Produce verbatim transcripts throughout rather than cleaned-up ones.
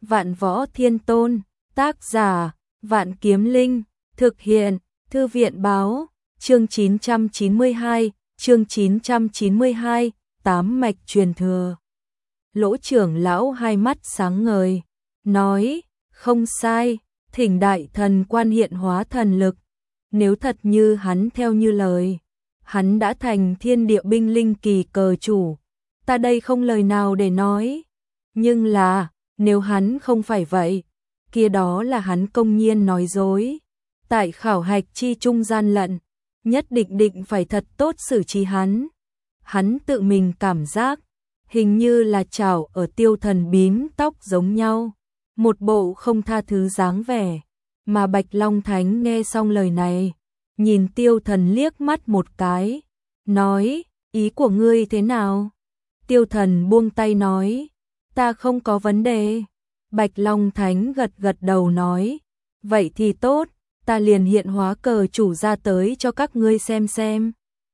Vạn Võ Thiên Tôn, tác giả, Vạn Kiếm Linh, thực hiện, Thư viện báo, chương chín trăm chín mươi hai, chương chín trăm chín mươi hai, tám mạch truyền thừa. Lỗ trưởng lão hai mắt sáng ngời, nói, không sai, thỉnh đại thần quan hiện hóa thần lực. Nếu thật như hắn theo như lời, hắn đã thành thiên địa binh linh kỳ cờ chủ. Ta đây không lời nào để nói. Nhưng là, nếu hắn không phải vậy, kia đó là hắn công nhiên nói dối. Tại khảo hạch chi trung gian lận, nhất định định phải thật tốt xử trí hắn. Hắn tự mình cảm giác, hình như là chảo ở Tiêu Thần bím tóc giống nhau, một bộ không tha thứ dáng vẻ. Mà Bạch Long Thánh nghe xong lời này, nhìn Tiêu Thần liếc mắt một cái, nói, ý của ngươi thế nào? Tiêu Thần buông tay nói, ta không có vấn đề. Bạch Long Thánh gật gật đầu nói, vậy thì tốt, ta liền hiện hóa cờ chủ ra tới cho các ngươi xem xem.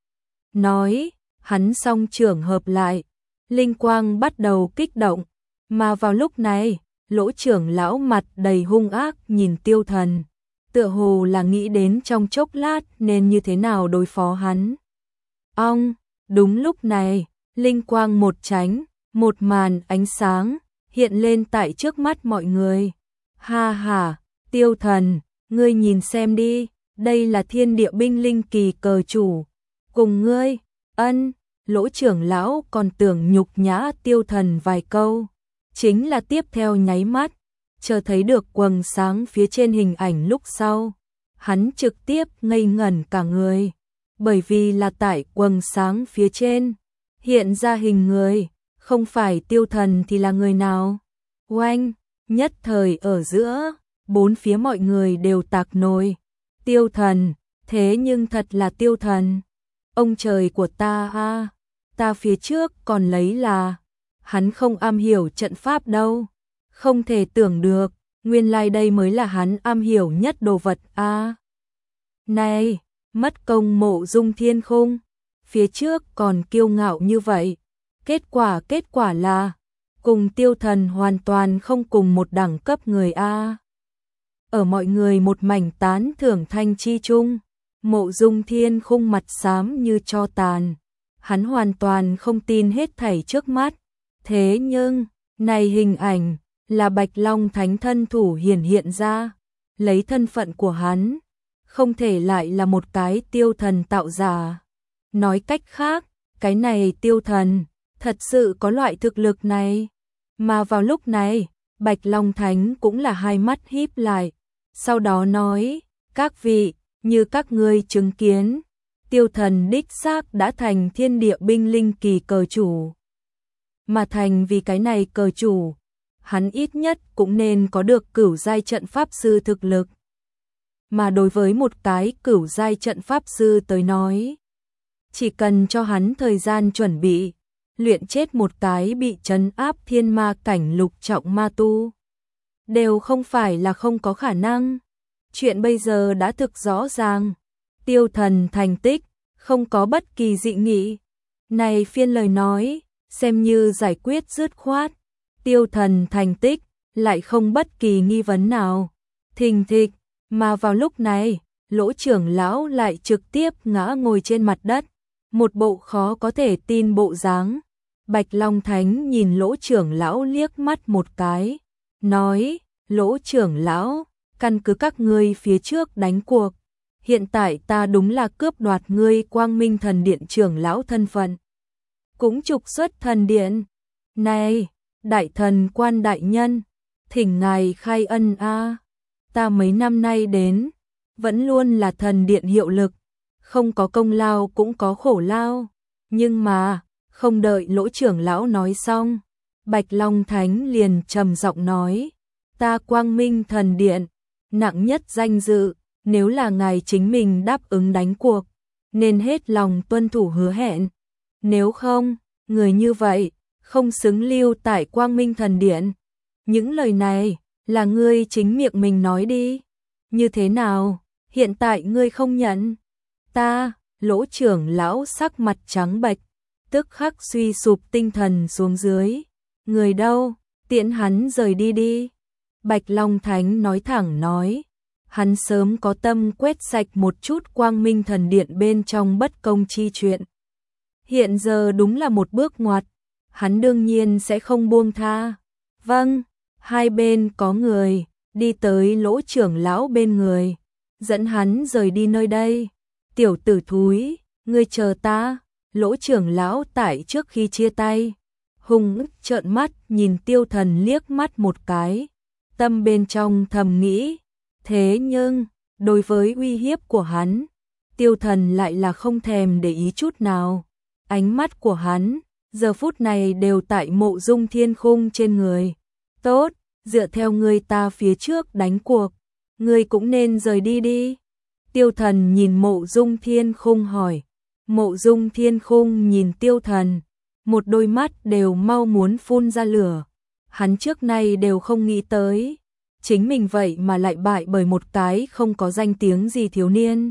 Nói, hắn song trưởng hợp lại, linh quang bắt đầu kích động, mà vào lúc này, Lỗ trưởng lão mặt đầy hung ác nhìn Tiêu Thần, tựa hồ là nghĩ đến trong chốc lát nên như thế nào đối phó hắn. Ong, đúng lúc này, linh quang một tránh, một màn ánh sáng hiện lên tại trước mắt mọi người. Ha ha, Tiêu Thần, ngươi nhìn xem đi, đây là thiên địa binh linh kỳ cờ chủ. Cùng ngươi, ân, Lỗ trưởng lão còn tưởng nhục nhã Tiêu Thần vài câu. Chính là tiếp theo nháy mắt, chờ thấy được quầng sáng phía trên hình ảnh lúc sau. Hắn trực tiếp ngây ngẩn cả người, bởi vì là tại quầng sáng phía trên, hiện ra hình người, không phải Tiêu Thần thì là người nào. Oanh, nhất thời ở giữa, bốn phía mọi người đều tạc nổi. Tiêu Thần, thế nhưng thật là Tiêu Thần. Ông trời của ta a, ta phía trước còn lấy là hắn không am hiểu trận pháp đâu. Không thể tưởng được, nguyên lai đây mới là hắn am hiểu nhất đồ vật a. Này, mất công Mộ Dung Thiên Khung, phía trước còn kiêu ngạo như vậy, kết quả kết quả là cùng Tiêu Thần hoàn toàn không cùng một đẳng cấp người a. Ở mọi người một mảnh tán thưởng thanh chi chung, Mộ Dung Thiên Khung mặt xám như tro tàn, hắn hoàn toàn không tin hết thảy trước mắt. Thế nhưng, này hình ảnh là Bạch Long Thánh thân thủ hiển hiện ra, lấy thân phận của hắn, không thể lại là một cái Tiêu Thần tạo giả. Nói cách khác, cái này Tiêu Thần thật sự có loại thực lực này. Mà vào lúc này, Bạch Long Thánh cũng là hai mắt híp lại, sau đó nói, các vị, như các ngươi chứng kiến, Tiêu Thần đích xác đã thành thiên địa binh linh kỳ cờ chủ. Mà thành vì cái này cờ chủ, hắn ít nhất cũng nên có được cửu giai trận pháp sư thực lực. Mà đối với một cái cửu giai trận pháp sư tới nói, chỉ cần cho hắn thời gian chuẩn bị, luyện chết một cái bị trấn áp thiên ma cảnh lục trọng ma tu, đều không phải là không có khả năng. Chuyện bây giờ đã thực rõ ràng, Tiêu Thần thành tích, không có bất kỳ dị nghị. Này phiên lời nói, xem như giải quyết dứt khoát. Tiêu Thần thành tích, lại không bất kỳ nghi vấn nào. Thình thịch, mà vào lúc này, Lỗ trưởng lão lại trực tiếp ngã ngồi trên mặt đất, một bộ khó có thể tin bộ dáng. Bạch Long Thánh nhìn Lỗ trưởng lão liếc mắt một cái, nói, Lỗ trưởng lão, căn cứ các ngươi phía trước đánh cuộc, hiện tại ta đúng là cướp đoạt ngươi Quang Minh Thần Điện trưởng lão thân phận, cũng trục xuất thần điện. Này, đại thần quan đại nhân, thỉnh ngài khai ân a. Ta mấy năm nay đến, vẫn luôn là thần điện hiệu lực, không có công lao cũng có khổ lao. Nhưng mà, không đợi Lỗ trưởng lão nói xong, Bạch Long Thánh liền trầm giọng nói, ta Quang Minh Thần Điện, nặng nhất danh dự, nếu là ngài chính mình đáp ứng đánh cuộc, nên hết lòng tuân thủ hứa hẹn. Nếu không, người như vậy, không xứng lưu tại Quang Minh Thần Điện. Những lời này, là ngươi chính miệng mình nói đi. Như thế nào, hiện tại ngươi không nhận? Ta, Lỗ trưởng lão sắc mặt trắng bệch, tức khắc suy sụp tinh thần xuống dưới. Người đâu, tiễn hắn rời đi đi. Bạch Long Thánh nói thẳng nói, hắn sớm có tâm quét sạch một chút Quang Minh Thần Điện bên trong bất công chi chuyện. Hiện giờ đúng là một bước ngoặt, hắn đương nhiên sẽ không buông tha. Vâng, hai bên có người, đi tới Lỗ trưởng lão bên người, dẫn hắn rời đi nơi đây. Tiểu tử thúi, ngươi chờ ta. Lỗ trưởng lão tại trước khi chia tay, hung ức trợn mắt nhìn Tiêu Thần liếc mắt một cái, tâm bên trong thầm nghĩ, thế nhưng, đối với uy hiếp của hắn, Tiêu Thần lại là không thèm để ý chút nào. Ánh mắt của hắn, giờ phút này đều tại Mộ Dung Thiên Khung trên người. Tốt, dựa theo người ta phía trước đánh cuộc, người cũng nên rời đi đi. Tiêu Thần nhìn Mộ Dung Thiên Khung hỏi. Mộ Dung Thiên Khung nhìn Tiêu Thần, một đôi mắt đều mau muốn phun ra lửa. Hắn trước nay đều không nghĩ tới, chính mình vậy mà lại bại bởi một cái không có danh tiếng gì thiếu niên.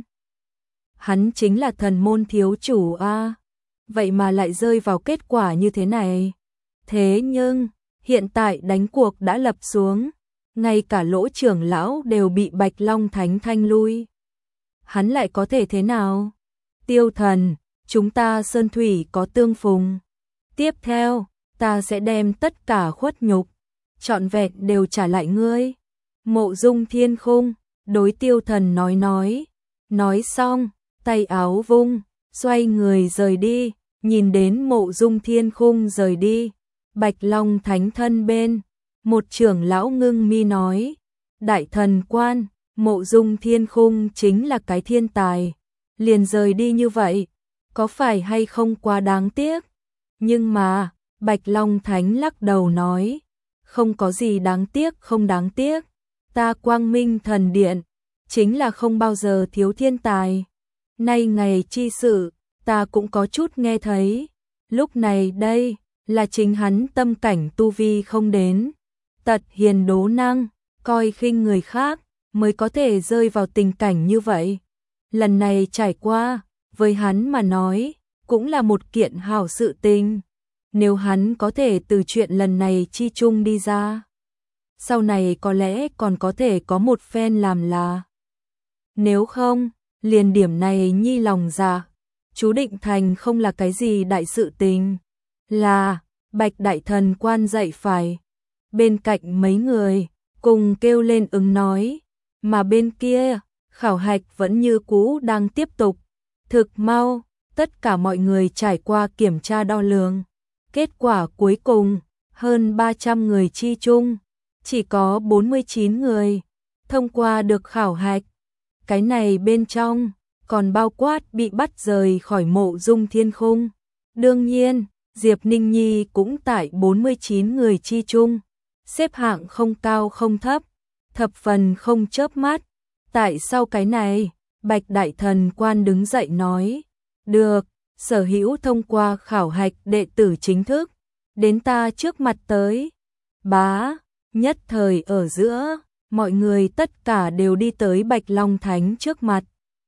Hắn chính là thần môn thiếu chủ a, vậy mà lại rơi vào kết quả như thế này. Thế nhưng, hiện tại đánh cuộc đã lập xuống, ngay cả Lỗ trưởng lão đều bị Bạch Long Thánh thanh lui. Hắn lại có thể thế nào? Tiêu Thần, chúng ta sơn thủy có tương phùng. Tiếp theo, ta sẽ đem tất cả khuất nhục, trọn vẹn đều trả lại ngươi. Mộ Dung Thiên Khung, đối Tiêu Thần nói nói. Nói xong, tay áo vung, xoay người rời đi, nhìn đến Mộ Dung Thiên Khung rời đi. Bạch Long Thánh thân bên, một trưởng lão ngưng mi nói. Đại thần quan, Mộ Dung Thiên Khung chính là cái thiên tài. Liền rời đi như vậy, có phải hay không quá đáng tiếc? Nhưng mà, Bạch Long Thánh lắc đầu nói, không có gì đáng tiếc không đáng tiếc. Ta Quang Minh Thần Điện, chính là không bao giờ thiếu thiên tài. Nay ngày chi sự, ta cũng có chút nghe thấy. Lúc này đây, là chính hắn tâm cảnh tu vi không đến. Tật hiền đố năng, coi khinh người khác, mới có thể rơi vào tình cảnh như vậy. Lần này trải qua, với hắn mà nói, cũng là một kiện hảo sự tình. Nếu hắn có thể từ chuyện lần này chi chung đi ra, sau này có lẽ còn có thể có một phen làm là. Nếu không, liền điểm này nhi lòng dạ, chú định thành không là cái gì đại sự tình. Là, Bạch Đại Thần quan dạy phải. Bên cạnh mấy người, cùng kêu lên ứng nói, mà bên kia, khảo hạch vẫn như cũ đang tiếp tục. Thực mau, tất cả mọi người trải qua kiểm tra đo lường. Kết quả cuối cùng, hơn ba trăm người chi chung, chỉ có bốn mươi chín người thông qua được khảo hạch. Cái này bên trong, còn bao quát bị bắt rời khỏi Mộ Dung Thiên Khung. Đương nhiên, Diệp Ninh Nhi cũng tại bốn mươi chín người chi chung, xếp hạng không cao không thấp, thập phần không chớp mắt. Tại sao cái này, Bạch Đại Thần quan đứng dậy nói, được, sở hữu thông qua khảo hạch đệ tử chính thức, đến ta trước mặt tới. Bá, nhất thời ở giữa, mọi người tất cả đều đi tới Bạch Long Thánh trước mặt.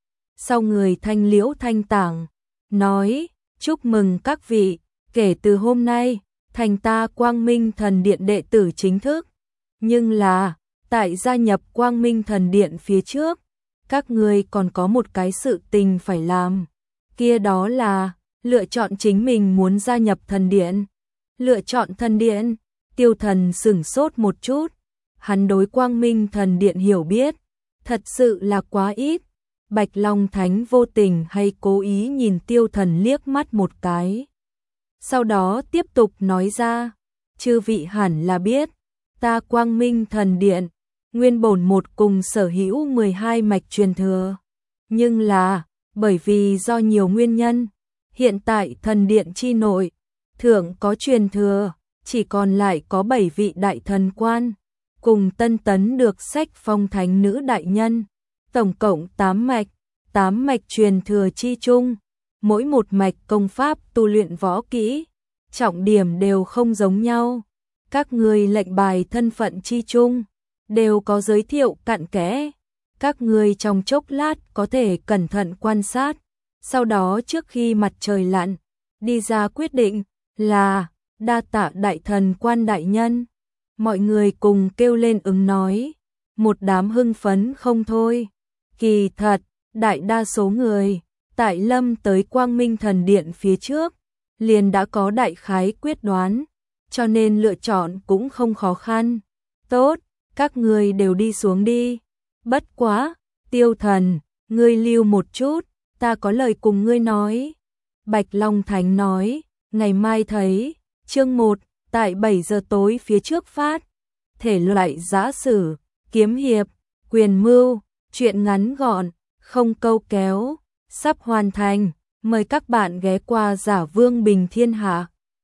Sau người thanh liễu thanh tảng, nói, chúc mừng các vị, kể từ hôm nay, thành ta Quang Minh Thần Điện đệ tử chính thức. Nhưng là, tại gia nhập Quang Minh Thần Điện phía trước, các ngươi còn có một cái sự tình phải làm. Kia đó là, lựa chọn chính mình muốn gia nhập thần điện. Lựa chọn thần điện, Tiêu Thần sửng sốt một chút. Hắn đối Quang Minh Thần Điện hiểu biết, thật sự là quá ít. Bạch Long Thánh vô tình hay cố ý nhìn Tiêu Thần liếc mắt một cái. Sau đó tiếp tục nói ra, chư vị hẳn là biết, ta Quang Minh Thần Điện, nguyên bổn một cùng sở hữu mười hai mạch truyền thừa. Nhưng là, bởi vì do nhiều nguyên nhân, hiện tại thần điện chi nội, thượng có truyền thừa, chỉ còn lại có bảy vị đại thần quan, cùng tân tấn được sách phong thánh nữ đại nhân, tổng cộng tám mạch, tám mạch truyền thừa chi chung, mỗi một mạch công pháp tu luyện võ kỹ, trọng điểm đều không giống nhau. Các người lệnh bài thân phận chi chung, đều có giới thiệu cặn kẽ. Các người trong chốc lát có thể cẩn thận quan sát, sau đó trước khi mặt trời lặn, đi ra quyết định là đa tạ đại thần quan đại nhân. Mọi người cùng kêu lên ứng nói, một đám hưng phấn không thôi. Kỳ thật, đại đa số người, tại lâm tới Quang Minh Thần Điện phía trước, liền đã có đại khái quyết đoán, cho nên lựa chọn cũng không khó khăn. Tốt, các người đều đi xuống đi. Bất quá, Tiêu Thần, ngươi lưu một chút, ta có lời cùng ngươi nói. Bạch Long Thánh nói, ngày mai thấy, chương một, tại bảy giờ tối phía trước phát. Thể loại giã sử, kiếm hiệp, quyền mưu, truyện ngắn gọn, không câu kéo, sắp hoàn thành. Mời các bạn ghé qua Giả Vương Bình Thiên Hạ.